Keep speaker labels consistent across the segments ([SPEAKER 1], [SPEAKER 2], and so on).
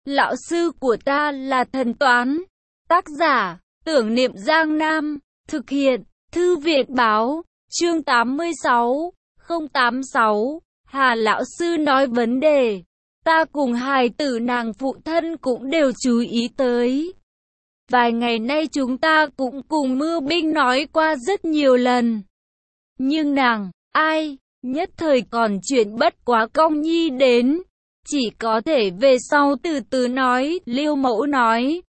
[SPEAKER 1] Lão sư của ta là thần toán. Tác giả, Tưởng Niệm Giang Nam. Thực hiện, Thư viện báo, chương 86, 086. Hà lão sư nói vấn đề. Ta cùng hài tử nàng phụ thân cũng đều chú ý tới. Vài ngày nay chúng ta cũng cùng Mưa Binh nói qua rất nhiều lần. Nhưng nàng, ai, nhất thời còn chuyện bất quá Công Nhi đến. Chỉ có thể về sau từ từ nói, Liêu Mẫu nói.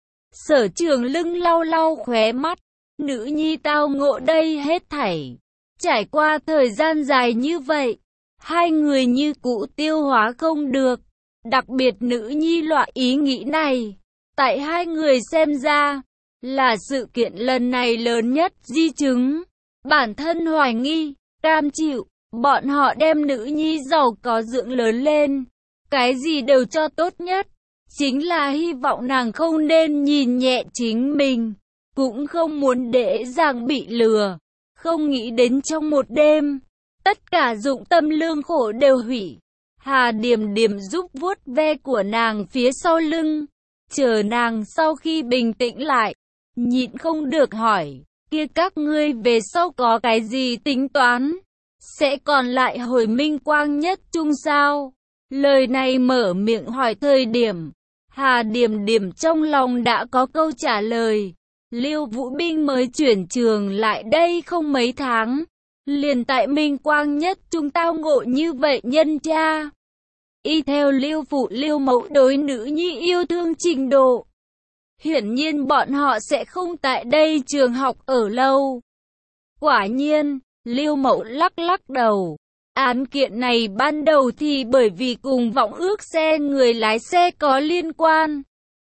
[SPEAKER 1] Sở Trường Lưng lau lau khóe mắt. Nữ nhi tao ngộ đây hết thảy. Trải qua thời gian dài như vậy, hai người như cũ tiêu hóa không được. Đặc biệt nữ nhi loại ý nghĩ này, tại hai người xem ra, là sự kiện lần này lớn nhất di chứng. Bản thân hoài nghi, cam chịu, bọn họ đem nữ nhi giàu có dưỡng lớn lên. Cái gì đều cho tốt nhất, chính là hy vọng nàng không nên nhìn nhẹ chính mình. Cũng không muốn dễ dàng bị lừa. Không nghĩ đến trong một đêm, tất cả dụng tâm lương khổ đều hủy. Hà Điềm Điềm giúp vuốt ve của nàng phía sau lưng. Chờ nàng sau khi bình tĩnh lại, nhịn không được hỏi, kia các ngươi về sau có cái gì tính toán? Sẽ còn lại hồi Minh Quang Nhất Trung sao? Lời này mở miệng hỏi thời điểm, Hà Điềm Điềm trong lòng đã có câu trả lời. Liêu Vũ Binh mới chuyển trường lại đây không mấy tháng, liền tại Minh Quang Nhất Trung tao ngộ như vậy nhân cha. Y theo Liêu Phụ Liêu Mẫu đối nữ nhi yêu thương trình độ, hiển nhiên bọn họ sẽ không tại đây trường học ở lâu. Quả nhiên, Liêu Mẫu lắc lắc đầu. Án kiện này ban đầu thì bởi vì cùng vọng ước xe người lái xe có liên quan.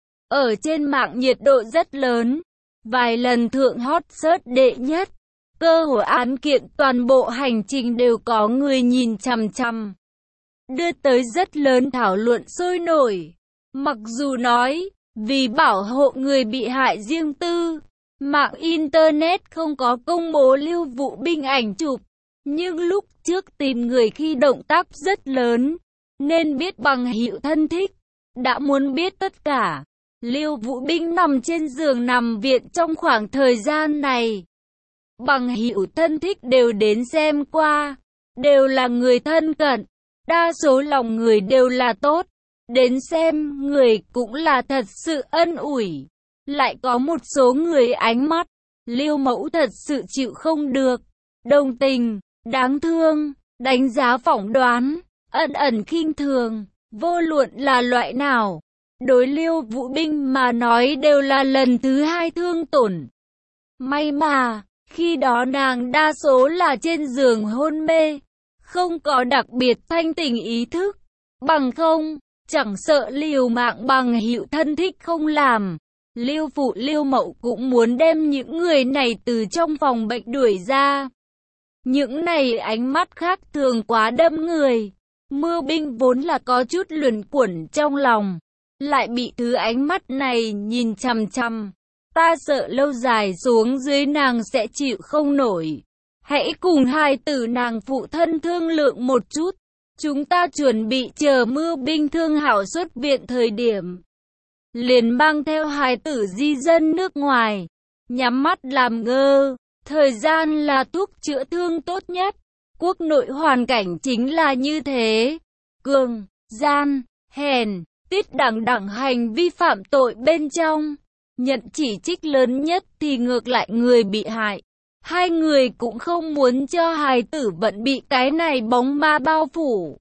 [SPEAKER 1] Ở trên mạng nhiệt độ rất lớn, vài lần thượng hot search đệ nhất. Cơ hội án kiện toàn bộ hành trình đều có người nhìn chằm chằm, đưa tới rất lớn thảo luận sôi nổi. Mặc dù nói, vì bảo hộ người bị hại riêng tư, mạng Internet không có công bố Liêu Vũ Binh ảnh chụp, nhưng lúc trước tìm người khi động tác rất lớn, nên biết bằng hữu thân thích, đã muốn biết tất cả. Liêu Vũ Binh nằm trên giường nằm viện trong khoảng thời gian này. Bằng hữu thân thích đều đến xem qua, đều là người thân cận, đa số lòng người đều là tốt. Đến xem người cũng là thật sự ân ủi. Lại có một số người ánh mắt, Liêu Mẫu thật sự chịu không được. Đồng tình, đáng thương, đánh giá phỏng đoán, ẩn ẩn khinh thường, vô luận là loại nào. Đối Liêu Vũ Binh mà nói đều là lần thứ hai thương tổn. May mà, khi đó nàng đa số là trên giường hôn mê, không có đặc biệt thanh tỉnh ý thức. Bằng không, chẳng sợ liều mạng bằng hữu thân thích không làm. Liêu Phụ Liêu Mẫu cũng muốn đem những người này từ trong phòng bệnh đuổi ra. Những này ánh mắt khác thường quá đâm người. Mưa Binh vốn là có chút luẩn quẩn trong lòng, lại bị thứ ánh mắt này nhìn chằm chằm. Ta sợ lâu dài xuống dưới nàng sẽ chịu không nổi. Hãy cùng hài tử nàng phụ thân thương lượng một chút. Chúng ta chuẩn bị chờ Mưa Binh thương hảo xuất viện thời điểm, liền mang theo hài tử di dân nước ngoài. Nhắm mắt làm ngơ. Thời gian là thuốc chữa thương tốt nhất. Quốc nội hoàn cảnh chính là như thế. Cường, gian, hèn, tiết đẳng hành vi phạm tội bên trong. Nhận chỉ trích lớn nhất thì ngược lại người bị hại. Hai người cũng không muốn cho hài tử vẫn bị cái này bóng ma bao phủ.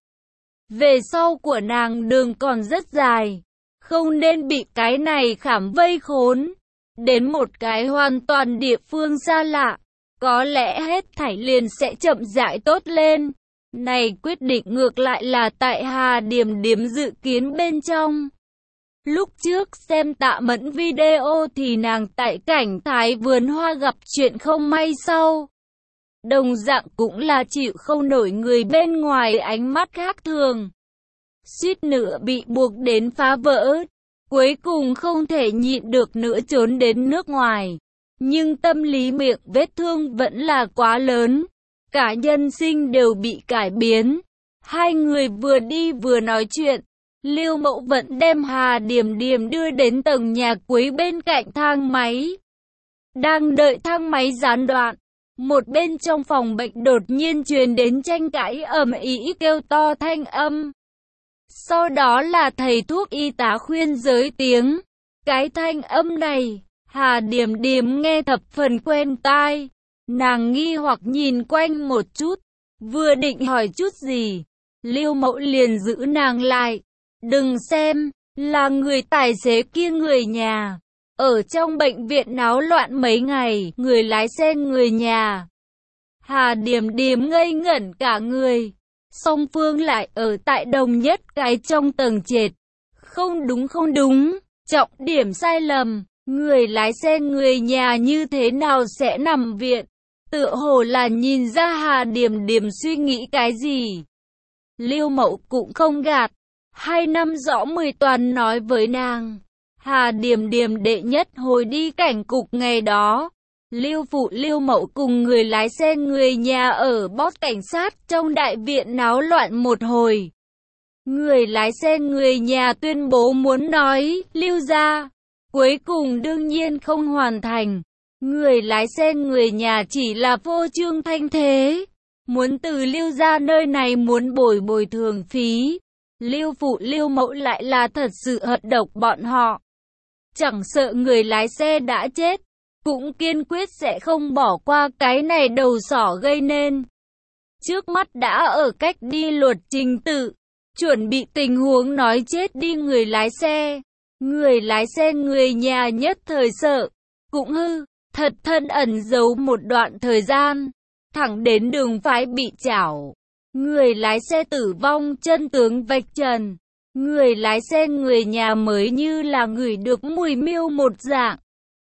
[SPEAKER 1] Về sau của nàng đường còn rất dài, không nên bị cái này khảm vây khốn. Đến một cái hoàn toàn địa phương xa lạ, có lẽ hết thảy liền sẽ chậm rãi tốt lên. Này quyết định ngược lại là tại Hà Điềm Điềm dự kiến bên trong. Lúc trước xem Tạ Mẫn video thì nàng tại cảnh Thái vườn hoa gặp chuyện không may sau. Đồng dạng cũng là chịu không nổi người bên ngoài ánh mắt khác thường. Suýt nữa bị buộc đến phá vỡ. Cuối cùng không thể nhịn được nữa trốn đến nước ngoài. Nhưng tâm lý miệng vết thương vẫn là quá lớn. Cả nhân sinh đều bị cải biến. Hai người vừa đi vừa nói chuyện. Lưu Mậu vẫn đem Hà Điềm Điềm đưa đến tầng nhà cuối bên cạnh thang máy. Đang đợi thang máy gián đoạn, một bên trong phòng bệnh đột nhiên truyền đến tranh cãi ầm ĩ kêu to thanh âm. Sau đó là thầy thuốc y tá khuyên giới tiếng. Cái thanh âm này, Hà Điềm Điềm nghe thập phần quen tai. Nàng nghi hoặc nhìn quanh một chút, vừa định hỏi chút gì, Lưu Mậu liền giữ nàng lại. Đừng xem, là người tài xế kia người nhà. Ở trong bệnh viện náo loạn mấy ngày, người lái xe người nhà. Hà Điềm Điềm ngây ngẩn cả người. Song phương lại ở tại đồng nhất cái trong tầng trệt. Không đúng, trọng điểm sai lầm. Người lái xe người nhà như thế nào sẽ nằm viện? Tựa hồ là nhìn ra Hà Điềm Điềm suy nghĩ cái gì. Lưu Mậu cũng không gạt. 2 năm rõ 10 toàn nói với nàng. Hà Điềm Điềm đệ nhất hồi đi cảnh cục ngày đó. Lưu Phụ Lưu Mậu cùng người lái xe người nhà ở bót cảnh sát trong đại viện náo loạn một hồi. Người lái xe người nhà tuyên bố muốn nói Lưu gia. Cuối cùng đương nhiên không hoàn thành. Người lái xe người nhà chỉ là phô trương thanh thế. Muốn từ Lưu gia nơi này muốn bồi thường phí. Lưu Phụ Lưu Mậu lại là thật sự hận độc bọn họ. Chẳng sợ người lái xe đã chết, cũng kiên quyết sẽ không bỏ qua cái này đầu sỏ gây nên. Trước mắt đã ở cách đi luật trình tự, chuẩn bị tình huống nói chết đi người lái xe. Người lái xe người nhà nhất thời sợ, cũng thật thân ẩn giấu một đoạn thời gian, thẳng đến đường phái bị chảo. Người lái xe tử vong chân tướng vạch trần. Người lái xe người nhà mới như là ngửi được mùi miêu một dạng.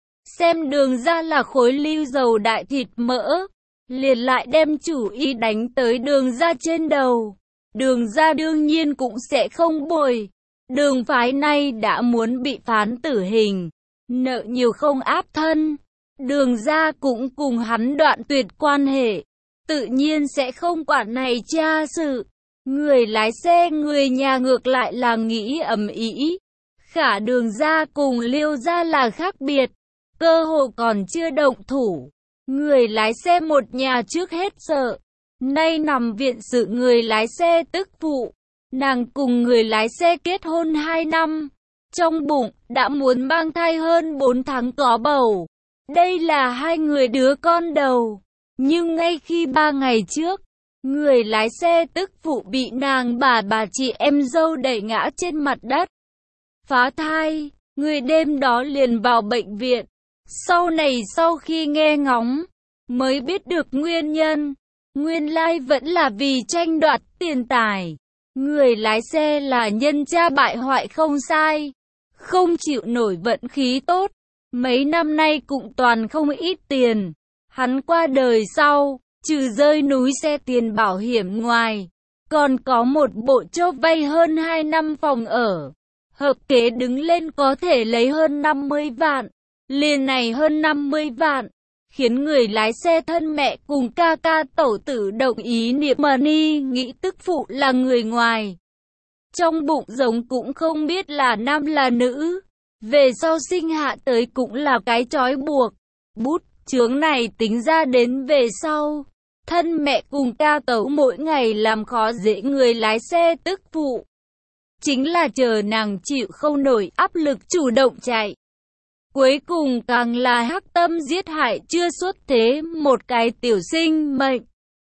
[SPEAKER 1] Xem đường ra là khối lưu dầu đại thịt mỡ. Liền lại đem chủ ý đánh tới đường ra trên đầu. Đường ra đương nhiên cũng sẽ không bồi. Đường phái này đã muốn bị phán tử hình. Nợ nhiều không áp thân. Đường ra cũng cùng hắn đoạn tuyệt quan hệ. Tự nhiên sẽ không quản này tra sự. Người lái xe người nhà ngược lại là nghĩ ầm ĩ. Khả đường ra cùng Lưu ra là khác biệt. Cơ hồ còn chưa động thủ. Người lái xe một nhà trước hết sợ. Nay nằm viện sự người lái xe tức phụ. Nàng cùng người lái xe kết hôn 2 năm. Trong bụng đã muốn mang thai hơn 4 tháng có bầu. Đây là 2 người đứa con đầu. Nhưng ngay khi 3 ngày trước, người lái xe tức phụ bị nàng bà chị em dâu đẩy ngã trên mặt đất. Phá thai, người đêm đó liền vào bệnh viện. Sau này sau khi nghe ngóng, mới biết được nguyên nhân. Nguyên lai vẫn là vì tranh đoạt tiền tài. Người lái xe là nhân cha bại hoại không sai. Không chịu nổi vận khí tốt. Mấy năm nay cũng toàn không ít tiền. Hắn qua đời sau, trừ rơi núi xe tiền bảo hiểm ngoài, còn có một bộ cho vay hơn 2 năm phòng ở. Hợp kế đứng lên có thể lấy hơn 50 vạn. Liền này hơn 50 vạn, khiến người lái xe thân mẹ cùng ca tẩu tử đồng ý niệm money nghĩ tức phụ là người ngoài. Trong bụng giống cũng không biết là nam là nữ. Về sau sinh hạ tới cũng là cái trói buộc. Bút chướng này tính ra đến về sau. Thân mẹ cùng ca tẩu mỗi ngày làm khó dễ người lái xe tức phụ. Chính là chờ nàng chịu không nổi áp lực chủ động chạy. Cuối cùng càng là hắc tâm giết hại chưa xuất thế một cái tiểu sinh mệnh.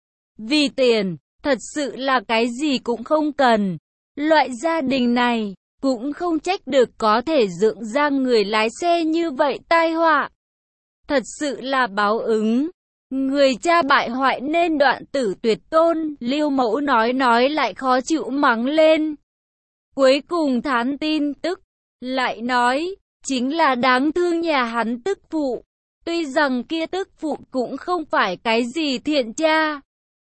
[SPEAKER 1] Vì tiền, thật sự là cái gì cũng không cần. Loại gia đình này, cũng không trách được có thể dưỡng ra người lái xe như vậy tai họa. Thật sự là báo ứng. Người cha bại hoại nên đoạn tử tuyệt tôn, Lưu Mẫu nói lại khó chịu mắng lên. Cuối cùng thán tin tức, lại nói, chính là đáng thương nhà hắn tức phụ. Tuy rằng kia tức phụ cũng không phải cái gì thiện cha.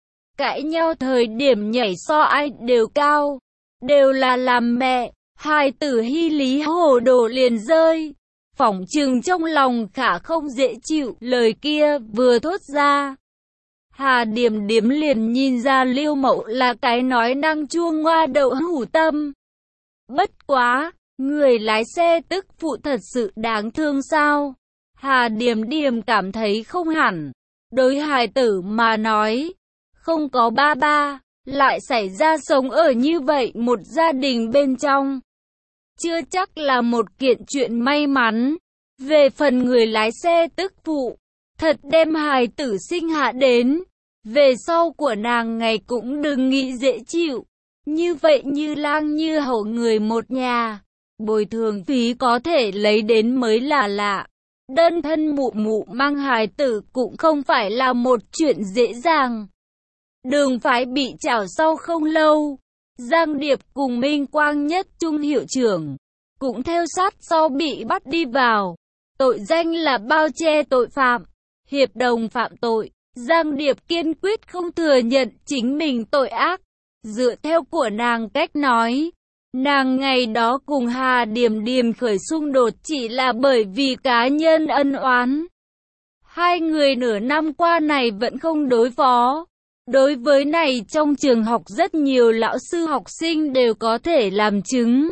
[SPEAKER 1] Cãi nhau thời điểm nhảy so ai đều cao. Đều là làm mẹ, hài tử hy lý hồ đồ liền rơi. Phỏng chừng trong lòng khả không dễ chịu, lời kia vừa thốt ra. Hà Điềm Điềm liền nhìn ra Lưu Mậu là cái nói năng chua ngoa đậu hủ tâm. Bất quá, người lái xe tức phụ thật sự đáng thương sao? Hà Điềm Điềm cảm thấy không hẳn. Đối hài tử mà nói, không có ba ba, lại xảy ra sống ở như vậy một gia đình bên trong. Chưa chắc là một kiện chuyện may mắn. Về phần người lái xe tức phụ, thật đem hài tử sinh hạ đến. Về sau của nàng ngày cũng đừng nghĩ dễ chịu. Như vậy như lang như hổ người một nhà, bồi thường phí có thể lấy đến mới là lạ. Đơn thân mụ mụ mang hài tử cũng không phải là một chuyện dễ dàng. Đường Phái bị trảo sau không lâu, Giang Điệp cùng Minh Quang Nhất Trung hiệu trưởng cũng theo sát sau bị bắt đi vào. Tội danh là bao che tội phạm, hiệp đồng phạm tội. Giang Điệp kiên quyết không thừa nhận chính mình tội ác. Dựa theo của nàng cách nói, nàng ngày đó cùng Hà Điềm Điềm khởi xung đột chỉ là bởi vì cá nhân ân oán. Hai người nửa năm qua này vẫn không đối phó. Đối với này trong trường học rất nhiều lão sư học sinh đều có thể làm chứng.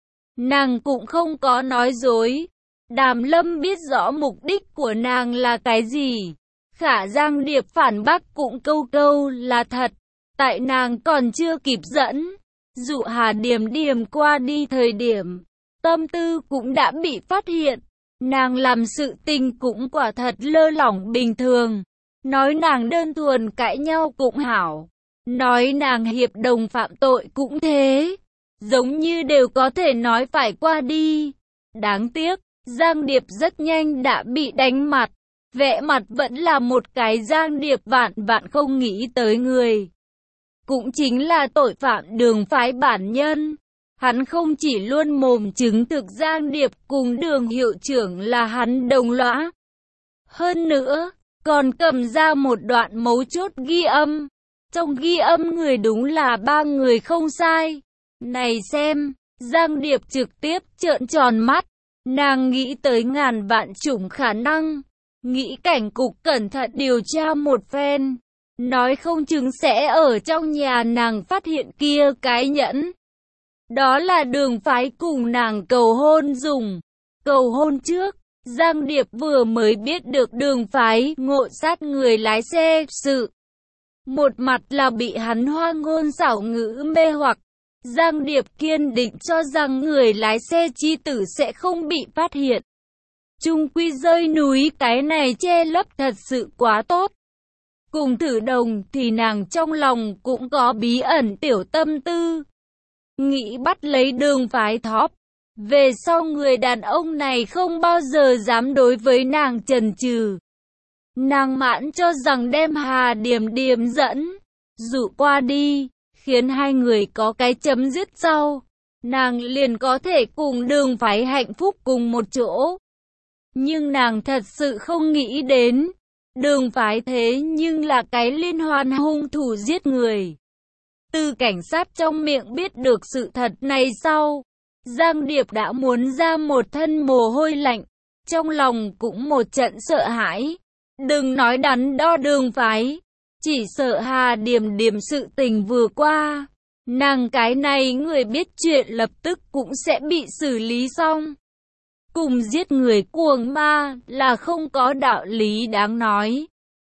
[SPEAKER 1] Nàng cũng không có nói dối. Đàm Lâm biết rõ mục đích của nàng là cái gì. Khả Giang Điệp phản bác cũng câu câu là thật. Tại nàng còn chưa kịp dẫn dụ Hà Điềm Điềm qua đi thời điểm, tâm tư cũng đã bị phát hiện. Nàng làm sự tình cũng quả thật lơ lỏng bình thường. Nói nàng đơn thuần cãi nhau cũng hảo. Nói nàng hiệp đồng phạm tội cũng thế. Giống như đều có thể nói phải qua đi. Đáng tiếc, Giang Điệp rất nhanh đã bị đánh mặt. Vẻ mặt vẫn là một cái Giang Điệp vạn vạn không nghĩ tới người. Cũng chính là tội phạm Đường Phái bản nhân. Hắn không chỉ luôn mồm chứng thực Giang Điệp cùng Đường hiệu trưởng là hắn đồng lõa. Hơn nữa, còn cầm ra một đoạn mấu chốt ghi âm. Trong ghi âm người đúng là ba người không sai. Này xem, Giang Điệp trực tiếp trợn tròn mắt. Nàng nghĩ tới ngàn vạn chủng khả năng. Nghĩ cảnh cục cẩn thận điều tra một phen. Nói không chừng sẽ ở trong nhà nàng phát hiện kia cái nhẫn. Đó là Đường Phái cùng nàng cầu hôn dùng. Cầu hôn trước, Giang Điệp vừa mới biết được Đường Phái ngộ sát người lái xe sự. Một mặt là bị hắn hoa ngôn xảo ngữ mê hoặc. Giang Điệp kiên định cho rằng người lái xe chi tử sẽ không bị phát hiện. Chung quy rơi núi cái này che lấp thật sự quá tốt. Cùng Thử Đồng thì nàng trong lòng cũng có bí ẩn tiểu tâm tư. Nghĩ bắt lấy Đường Phái thóp. Về sau người đàn ông này không bao giờ dám đối với nàng chần chừ. Nàng mãn cho rằng đem Hà Điềm Điềm dẫn dụ qua đi, khiến hai người có cái chấm dứt sau. Nàng liền có thể cùng Đường Phái hạnh phúc cùng một chỗ. Nhưng nàng thật sự không nghĩ đến, Đường Phái thế nhưng là cái liên hoàn hung thủ giết người. Từ cảnh sát trong miệng biết được sự thật này sau, Giang Điệp đã muốn ra một thân mồ hôi lạnh, trong lòng cũng một trận sợ hãi. Đừng nói đắn đo Đường Phái, chỉ sợ Hà Điềm Điềm sự tình vừa qua, nàng cái này người biết chuyện lập tức cũng sẽ bị xử lý xong. Cùng giết người cuồng ma là không có đạo lý đáng nói.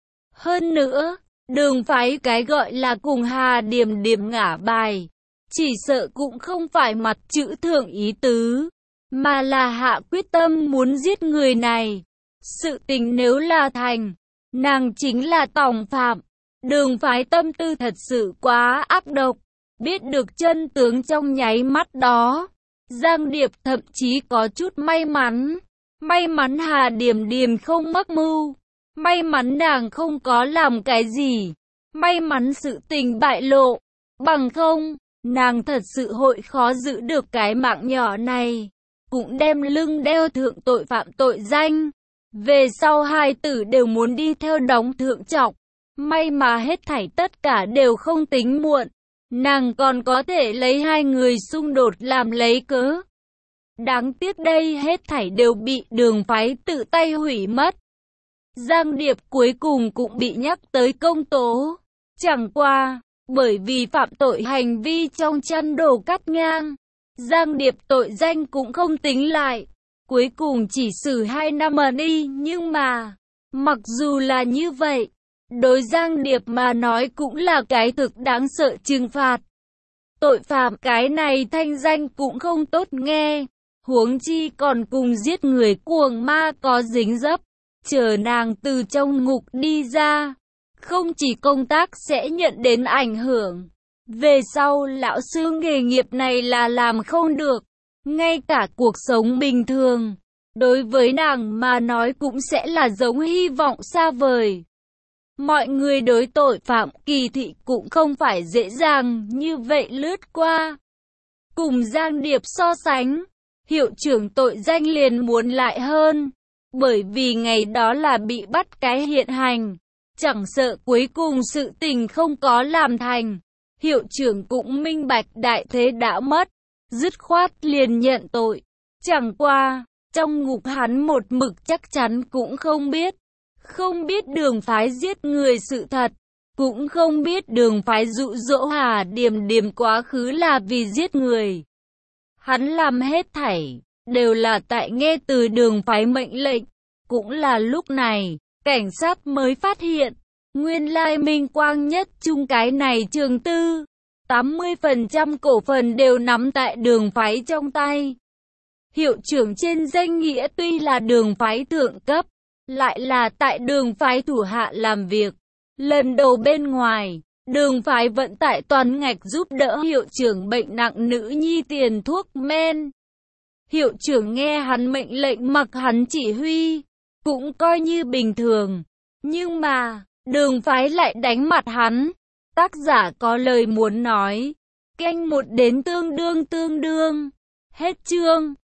[SPEAKER 1] Hơn nữa, Đường Phái cái gọi là cùng Hà Điềm Điềm ngả bài, chỉ sợ cũng không phải mặt chữ thượng ý tứ, mà là hạ quyết tâm muốn giết người này. Sự tình nếu là thành, nàng chính là tòng phạm. Đường Phái tâm tư thật sự quá ác độc. Biết được chân tướng trong nháy mắt đó, Giang Điệp thậm chí có chút may mắn. May mắn Hà Điềm Điềm không mắc mưu. May mắn nàng không có làm cái gì. May mắn sự tình bại lộ. Bằng không, nàng thật sự hội khó giữ được cái mạng nhỏ này. Cũng đem lưng đeo thượng tội phạm tội danh. Về sau hai tử đều muốn đi theo đóng thượng trọc. May mà hết thảy tất cả đều không tính muộn. Nàng còn có thể lấy hai người xung đột làm lấy cớ. Đáng tiếc đây hết thảy đều bị Đường Phái tự tay hủy mất. Giang Điệp cuối cùng cũng bị nhắc tới công tố. Chẳng qua, bởi vì phạm tội hành vi trong chăn đồ cắt ngang, Giang Điệp tội danh cũng không tính lại, cuối cùng chỉ xử 2 năm đi, nhưng mà, mặc dù là như vậy, đối Giang Điệp mà nói cũng là cái thực đáng sợ trừng phạt. Tội phạm cái này thanh danh cũng không tốt nghe, huống chi còn cùng giết người cuồng ma có dính dấp, chờ nàng từ trong ngục đi ra, không chỉ công tác sẽ nhận đến ảnh hưởng, về sau lão sư nghề nghiệp này là làm không được, ngay cả cuộc sống bình thường, đối với nàng mà nói cũng sẽ là giống hy vọng xa vời. Mọi người đối tội phạm Kỳ Thị cũng không phải dễ dàng như vậy lướt qua. Cùng Giang Điệp so sánh, hiệu trưởng tội danh liền muốn lại hơn, bởi vì ngày đó là bị bắt cái hiện hành, chẳng sợ cuối cùng sự tình không có làm thành. Hiệu trưởng cũng minh bạch đại thế đã mất, dứt khoát liền nhận tội. Chẳng qua, trong ngục hắn một mực chắc chắn cũng không biết Đường Phái giết người sự thật, cũng không biết Đường Phái dụ dỗ Hà Điềm Điềm quá khứ là vì giết người. Hắn làm hết thảy, đều là tại nghe từ Đường Phái mệnh lệnh. Cũng là lúc này, cảnh sát mới phát hiện, nguyên lai Minh Quang Nhất Trung cái này trường tư, 80% cổ phần đều nắm tại Đường Phái trong tay. Hiệu trưởng trên danh nghĩa tuy là Đường Phái thượng cấp, lại là tại Đường Phái thủ hạ làm việc. Lần đầu bên ngoài, Đường Phái vận tải toàn ngạch giúp đỡ hiệu trưởng bệnh nặng nữ nhi tiền thuốc men. Hiệu trưởng nghe hắn mệnh lệnh mặc hắn chỉ huy, cũng coi như bình thường. Nhưng mà, Đường Phái lại đánh mặt hắn. Tác giả có lời muốn nói. Canh 1 đến tương đương. Hết chương.